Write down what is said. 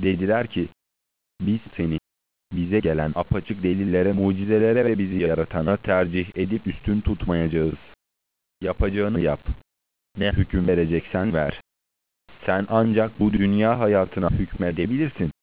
Dediler ki, biz seni, bize gelen apaçık delillere, mucizelere ve bizi yaratana tercih edip üstün tutmayacağız. Yapacağını yap. Ne hüküm vereceksen ver. Sen ancak bu dünya hayatına hükmedebilirsin.